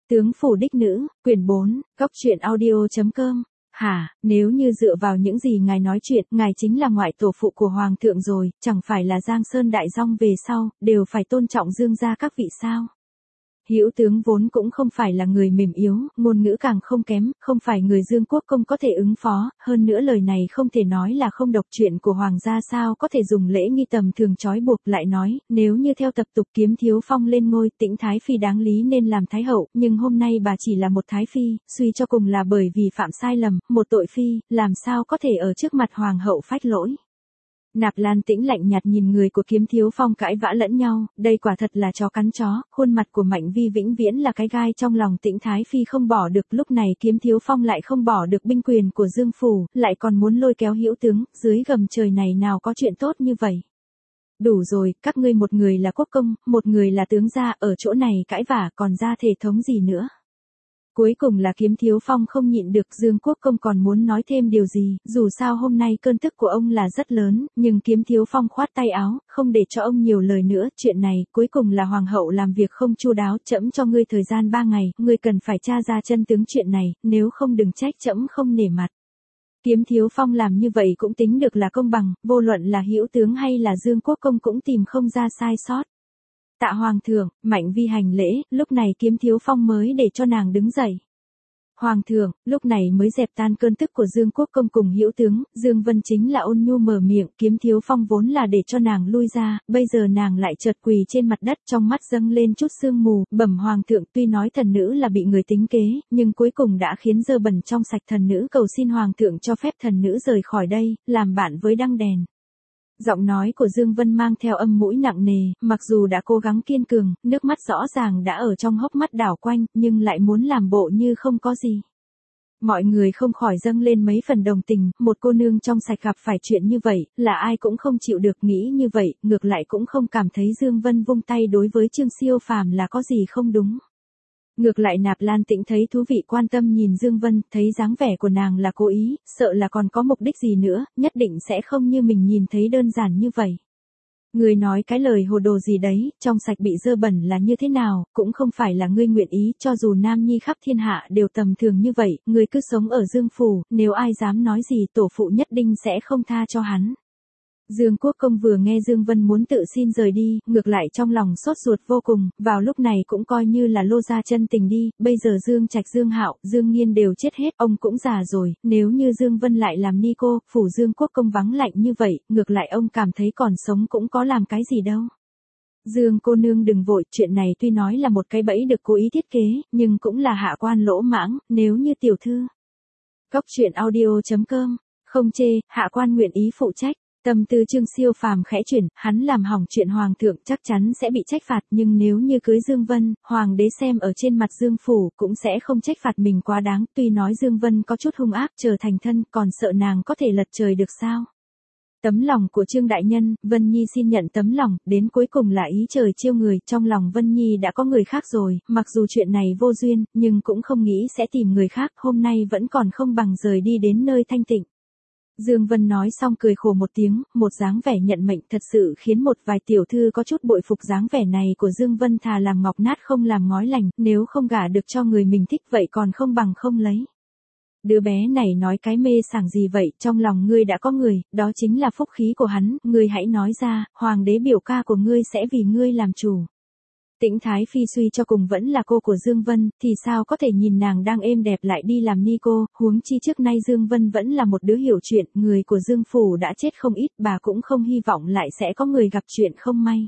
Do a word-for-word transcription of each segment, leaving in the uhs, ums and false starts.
Tướng phủ đích nữ, quyển bốn, góc truyện audio.com. Hả, nếu như dựa vào những gì ngài nói chuyện, ngài chính là ngoại tổ phụ của hoàng thượng rồi, chẳng phải là Giang Sơn đại dong về sau, đều phải tôn trọng Dương gia các vị sao? Hữu tướng vốn cũng không phải là người mềm yếu, ngôn ngữ càng không kém, không phải người Dương Quốc công có thể ứng phó, hơn nữa lời này không thể nói là không độc, chuyện của hoàng gia sao có thể dùng lễ nghi tầm thường trói buộc. Lại nói, nếu như theo tập tục Kiếm Thiếu Phong lên ngôi, Tĩnh Thái Phi đáng lý nên làm thái hậu, nhưng hôm nay bà chỉ là một thái phi, suy cho cùng là bởi vì phạm sai lầm, một tội phi, làm sao có thể ở trước mặt hoàng hậu phách lỗi. Nạp Lan Tĩnh lạnh nhạt nhìn người của Kiếm Thiếu Phong cãi vã lẫn nhau, đây quả thật là chó cắn chó, khuôn mặt của Mạnh Vi vĩnh viễn là cái gai trong lòng Tĩnh Thái Phi không bỏ được. Lúc này Kiếm Thiếu Phong lại không bỏ được binh quyền của Dương phủ, lại còn muốn lôi kéo Hữu tướng, dưới gầm trời này nào có chuyện tốt như vậy. Đủ rồi, các ngươi một người là quốc công, một người là tướng gia, ở chỗ này cãi vã còn ra thể thống gì nữa. Cuối cùng là Kiếm Thiếu Phong không nhịn được, Dương Quốc công còn muốn nói thêm điều gì, dù sao hôm nay cơn tức của ông là rất lớn, nhưng Kiếm Thiếu Phong khoát tay áo, không để cho ông nhiều lời nữa, chuyện này, cuối cùng là hoàng hậu làm việc không chu đáo, trẫm cho ngươi thời gian ba ngày, ngươi cần phải tra ra chân tướng chuyện này, nếu không đừng trách trẫm không nể mặt. Kiếm Thiếu Phong làm như vậy cũng tính được là công bằng, vô luận là Hữu tướng hay là Dương Quốc công cũng tìm không ra sai sót. Tạ hoàng thượng, Mạnh Vi hành lễ, lúc này Kiếm Thiếu Phong mới để cho nàng đứng dậy. Hoàng thượng, lúc này mới dẹp tan cơn tức của Dương Quốc công cùng Hữu tướng, Dương Vân chính là ôn nhu mở miệng, Kiếm Thiếu Phong vốn là để cho nàng lui ra, bây giờ nàng lại chợt quỳ trên mặt đất, trong mắt dâng lên chút sương mù, bẩm hoàng thượng, tuy nói thần nữ là bị người tính kế, nhưng cuối cùng đã khiến dơ bẩn trong sạch, thần nữ cầu xin hoàng thượng cho phép thần nữ rời khỏi đây, làm bạn với đăng đèn. Giọng nói của Dương Vân mang theo âm mũi nặng nề, mặc dù đã cố gắng kiên cường, nước mắt rõ ràng đã ở trong hốc mắt đảo quanh, nhưng lại muốn làm bộ như không có gì. Mọi người không khỏi dâng lên mấy phần đồng tình, một cô nương trong sạch gặp phải chuyện như vậy, là ai cũng không chịu được, nghĩ như vậy, ngược lại cũng không cảm thấy Dương Vân vung tay đối với Trương Siêu Phàm là có gì không đúng. Ngược lại Nạp Lan Tĩnh thấy thú vị, quan tâm nhìn Dương Vân, thấy dáng vẻ của nàng là cố ý, sợ là còn có mục đích gì nữa, nhất định sẽ không như mình nhìn thấy đơn giản như vậy. Người nói cái lời hồ đồ gì đấy, trong sạch bị dơ bẩn là như thế nào, cũng không phải là ngươi nguyện ý, cho dù nam nhi khắp thiên hạ đều tầm thường như vậy, ngươi cứ sống ở Dương phủ, nếu ai dám nói gì tổ phụ nhất định sẽ không tha cho hắn. Dương Quốc công vừa nghe Dương Vân muốn tự xin rời đi, ngược lại trong lòng sốt ruột vô cùng, vào lúc này cũng coi như là lô ra chân tình đi, bây giờ Dương Trạch, Dương Hạo, Dương Nghiên đều chết hết, ông cũng già rồi, nếu như Dương Vân lại làm ni cô, phủ Dương Quốc công vắng lạnh như vậy, ngược lại ông cảm thấy còn sống cũng có làm cái gì đâu. Dương cô nương đừng vội, chuyện này tuy nói là một cái bẫy được cố ý thiết kế, nhưng cũng là hạ quan lỗ mãng, nếu như tiểu thư. Góc truyện audio.com, không chê, hạ quan nguyện ý phụ trách. Tâm tư Trương Siêu Phàm khẽ chuyển, hắn làm hỏng chuyện hoàng thượng chắc chắn sẽ bị trách phạt, nhưng nếu như cưới Dương Vân, hoàng đế xem ở trên mặt Dương phủ cũng sẽ không trách phạt mình quá đáng, tuy nói Dương Vân có chút hung ác trở thành thân, còn sợ nàng có thể lật trời được sao? Tấm lòng của Trương đại nhân, Vân Nhi xin nhận tấm lòng, đến cuối cùng là ý trời chiêu người, trong lòng Vân Nhi đã có người khác rồi, mặc dù chuyện này vô duyên, nhưng cũng không nghĩ sẽ tìm người khác, hôm nay vẫn còn không bằng rời đi đến nơi thanh tịnh. Dương Vân nói xong cười khổ một tiếng, một dáng vẻ nhận mệnh thật sự khiến một vài tiểu thư có chút bội phục dáng vẻ này của Dương Vân, thà làm ngọc nát không làm ngói lành, nếu không gả được cho người mình thích vậy còn không bằng không lấy. Đứa bé này nói cái mê sảng gì vậy, trong lòng ngươi đã có người, đó chính là phúc khí của hắn, ngươi hãy nói ra, hoàng đế biểu ca của ngươi sẽ vì ngươi làm chủ. Tĩnh Thái Phi suy cho cùng vẫn là cô của Dương Vân, thì sao có thể nhìn nàng đang êm đẹp lại đi làm ni cô, huống chi trước nay Dương Vân vẫn là một đứa hiểu chuyện, người của Dương phủ đã chết không ít, bà cũng không hy vọng lại sẽ có người gặp chuyện không may.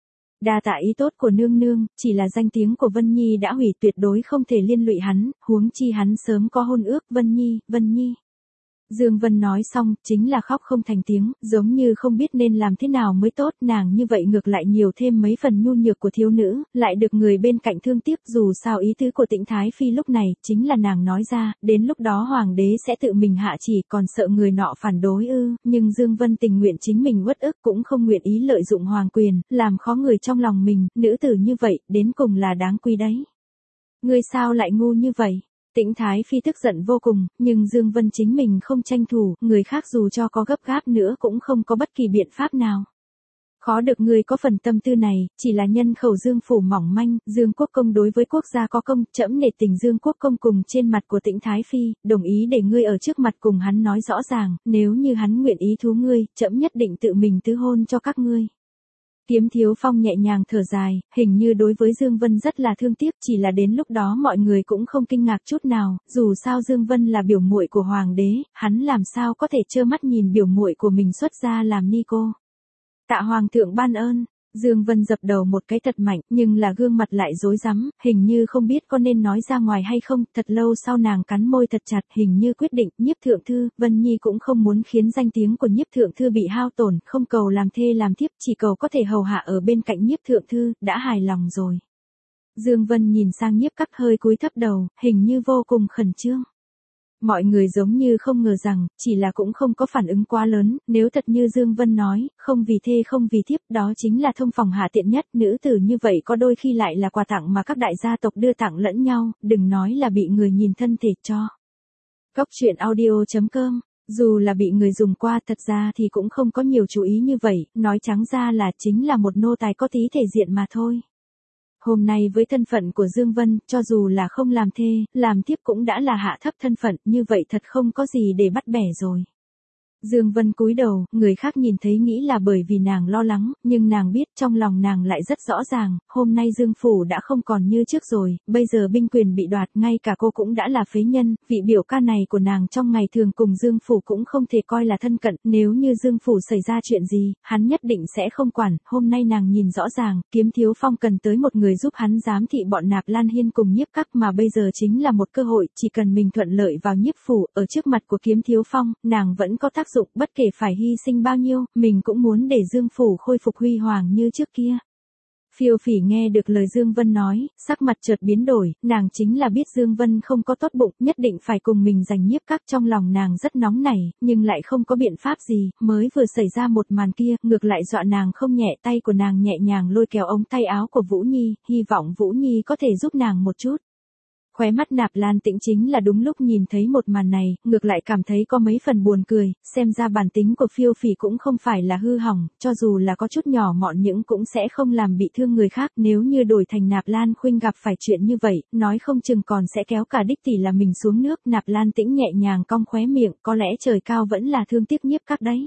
Đa tạ ý tốt của nương nương, chỉ là danh tiếng của Vân Nhi đã hủy, tuyệt đối không thể liên lụy hắn, huống chi hắn sớm có hôn ước, Vân Nhi, Vân Nhi. Dương Vân nói xong, chính là khóc không thành tiếng, giống như không biết nên làm thế nào mới tốt, nàng như vậy ngược lại nhiều thêm mấy phần nhu nhược của thiếu nữ, lại được người bên cạnh thương tiếc, dù sao ý tứ của Tĩnh Thái Phi lúc này, chính là nàng nói ra, đến lúc đó hoàng đế sẽ tự mình hạ chỉ, còn sợ người nọ phản đối ư, nhưng Dương Vân tình nguyện chính mình uất ức cũng không nguyện ý lợi dụng hoàng quyền, làm khó người trong lòng mình, nữ tử như vậy, đến cùng là đáng quý đấy. Ngươi sao lại ngu như vậy? Tĩnh Thái Phi tức giận vô cùng, nhưng Dương Vân chính mình không tranh thủ, người khác dù cho có gấp gáp nữa cũng không có bất kỳ biện pháp nào. Khó được ngươi có phần tâm tư này, chỉ là nhân khẩu Dương phủ mỏng manh, Dương Quốc công đối với quốc gia có công, trẫm nể tình Dương Quốc công cùng trên mặt của Tĩnh Thái Phi, đồng ý để ngươi ở trước mặt cùng hắn nói rõ ràng, nếu như hắn nguyện ý thú ngươi, trẫm nhất định tự mình tứ hôn cho các ngươi. Kiếm Thiếu Phong nhẹ nhàng thở dài, hình như đối với Dương Vân rất là thương tiếc, chỉ là đến lúc đó mọi người cũng không kinh ngạc chút nào, dù sao Dương Vân là biểu muội của hoàng đế, hắn làm sao có thể trơ mắt nhìn biểu muội của mình xuất gia làm ni cô. Tạ hoàng thượng ban ơn. Dương Vân dập đầu một cái thật mạnh, nhưng là gương mặt lại rối rắm, hình như không biết có nên nói ra ngoài hay không, thật lâu sau nàng cắn môi thật chặt, hình như quyết định, Nhiếp thượng thư, Vân Nhi cũng không muốn khiến danh tiếng của Nhiếp thượng thư bị hao tổn, không cầu làm thê làm thiếp, chỉ cầu có thể hầu hạ ở bên cạnh Nhiếp thượng thư, đã hài lòng rồi. Dương Vân nhìn sang Nhiếp Các hơi cúi thấp đầu, hình như vô cùng khẩn trương. Mọi người giống như không ngờ rằng, chỉ là cũng không có phản ứng quá lớn, nếu thật như Dương Vân nói, không vì thê không vì thiếp, đó chính là thông phòng hạ tiện nhất, nữ tử như vậy có đôi khi lại là quà tặng mà các đại gia tộc đưa tặng lẫn nhau, đừng nói là bị người nhìn thân thể cho. Cốc truyện audio chấm com, dù là bị người dùng qua thật ra thì cũng không có nhiều chú ý như vậy, nói trắng ra là chính là một nô tài có tí thể diện mà thôi. Hôm nay với thân phận của Dương Vân, cho dù là không làm thê, làm thiếp cũng đã là hạ thấp thân phận, như vậy thật không có gì để bắt bẻ rồi. Dương Vân cúi đầu, người khác nhìn thấy nghĩ là bởi vì nàng lo lắng, nhưng nàng biết trong lòng nàng lại rất rõ ràng, hôm nay Dương Phủ đã không còn như trước rồi, bây giờ binh quyền bị đoạt, ngay cả cô cũng đã là phế nhân, vị biểu ca này của nàng trong ngày thường cùng Dương Phủ cũng không thể coi là thân cận, nếu như Dương Phủ xảy ra chuyện gì, hắn nhất định sẽ không quản, hôm nay nàng nhìn rõ ràng, Kiếm Thiếu Phong cần tới một người giúp hắn giám thị bọn Nạp Lan Hiên cùng Nhiếp Các mà bây giờ chính là một cơ hội, chỉ cần mình thuận lợi vào Nhiếp Phủ, ở trước mặt của Kiếm Thiếu Phong, nàng vẫn có tác dụng, bất kể phải hy sinh bao nhiêu, mình cũng muốn để Dương Phủ khôi phục huy hoàng như trước kia. Phiêu Phỉ nghe được lời Dương Vân nói, sắc mặt chợt biến đổi, nàng chính là biết Dương Vân không có tốt bụng, nhất định phải cùng mình giành Nhiếp Các, trong lòng nàng rất nóng nảy, nhưng lại không có biện pháp gì, mới vừa xảy ra một màn kia, ngược lại dọa nàng không nhẹ, tay của nàng nhẹ nhàng lôi kéo ống tay áo của Vũ Nhi, hy vọng Vũ Nhi có thể giúp nàng một chút. Khóe mắt Nạp Lan Tĩnh chính là đúng lúc nhìn thấy một màn này, ngược lại cảm thấy có mấy phần buồn cười, xem ra bản tính của Phiêu Phỉ cũng không phải là hư hỏng, cho dù là có chút nhỏ mọn những cũng sẽ không làm bị thương người khác, nếu như đổi thành Nạp Lan Khuynh gặp phải chuyện như vậy, nói không chừng còn sẽ kéo cả đích tỷ là mình xuống nước. Nạp Lan Tĩnh nhẹ nhàng cong khóe miệng, có lẽ trời cao vẫn là thương tiếc Nhiếp Các đấy.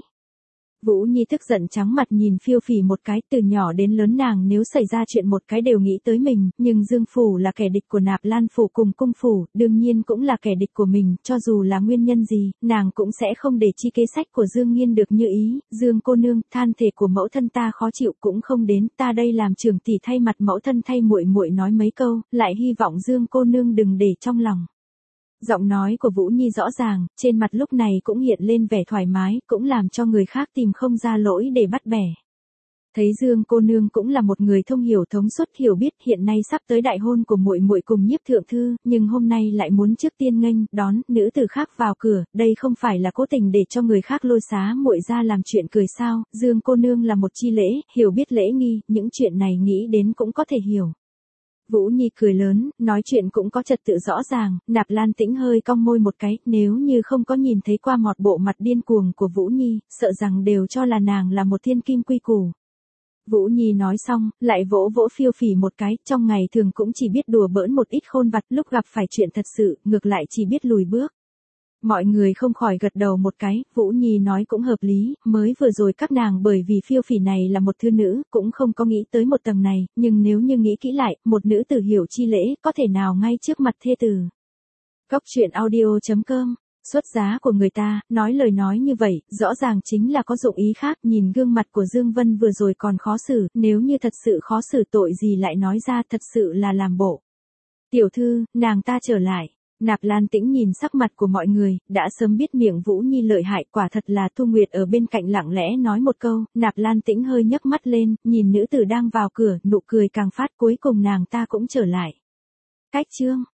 Vũ Nhi tức giận trắng mặt nhìn Phiêu Phỉ một cái, từ nhỏ đến lớn nàng nếu xảy ra chuyện một cái đều nghĩ tới mình, nhưng Dương Phủ là kẻ địch của Nạp Lan Phủ cùng Cung Phủ, đương nhiên cũng là kẻ địch của mình, cho dù là nguyên nhân gì, nàng cũng sẽ không để chi kế sách của Dương Nghiên được như ý. Dương cô nương, than thể của mẫu thân ta khó chịu cũng không đến, ta đây làm trưởng tỷ thay mặt mẫu thân thay muội muội nói mấy câu, lại hy vọng Dương cô nương đừng để trong lòng. Giọng nói của Vũ Nhi rõ ràng, trên mặt lúc này cũng hiện lên vẻ thoải mái, cũng làm cho người khác tìm không ra lỗi để bắt bẻ. Thấy Dương cô nương cũng là một người thông hiểu thống suốt hiểu biết, hiện nay sắp tới đại hôn của muội muội cùng Nhiếp thượng thư, nhưng hôm nay lại muốn trước tiên nghênh đón nữ tử khác vào cửa, đây không phải là cố tình để cho người khác lôi xá muội ra làm chuyện cười sao? Dương cô nương là một chi lễ, hiểu biết lễ nghi, những chuyện này nghĩ đến cũng có thể hiểu. Vũ Nhi cười lớn, nói chuyện cũng có trật tự rõ ràng, Nạp Lan Tĩnh hơi cong môi một cái, nếu như không có nhìn thấy qua mọt bộ mặt điên cuồng của Vũ Nhi, sợ rằng đều cho là nàng là một thiên kim quy củ. Vũ Nhi nói xong, lại vỗ vỗ Phiêu Phỉ một cái, trong ngày thường cũng chỉ biết đùa bỡn một ít khôn vặt, lúc gặp phải chuyện thật sự, ngược lại chỉ biết lùi bước. Mọi người không khỏi gật đầu một cái, Vũ Nhi nói cũng hợp lý, mới vừa rồi các nàng bởi vì Phiêu Phỉ này là một thư nữ, cũng không có nghĩ tới một tầng này, nhưng nếu như nghĩ kỹ lại, một nữ tử hiểu chi lễ, có thể nào ngay trước mặt thê tử. Cốc truyện audio chấm com, xuất giá của người ta, nói lời nói như vậy, rõ ràng chính là có dụng ý khác, nhìn gương mặt của Dương Vân vừa rồi còn khó xử, nếu như thật sự khó xử tội gì lại nói ra, thật sự là làm bộ. Tiểu thư, nàng ta trở lại. Nạp Lan Tĩnh nhìn sắc mặt của mọi người, đã sớm biết miệng Vũ Nhi lợi hại, quả thật là Thu Nguyệt ở bên cạnh lặng lẽ nói một câu, Nạp Lan Tĩnh hơi nhấc mắt lên, nhìn nữ tử đang vào cửa, nụ cười càng phát, cuối cùng nàng ta cũng trở lại. Cách chương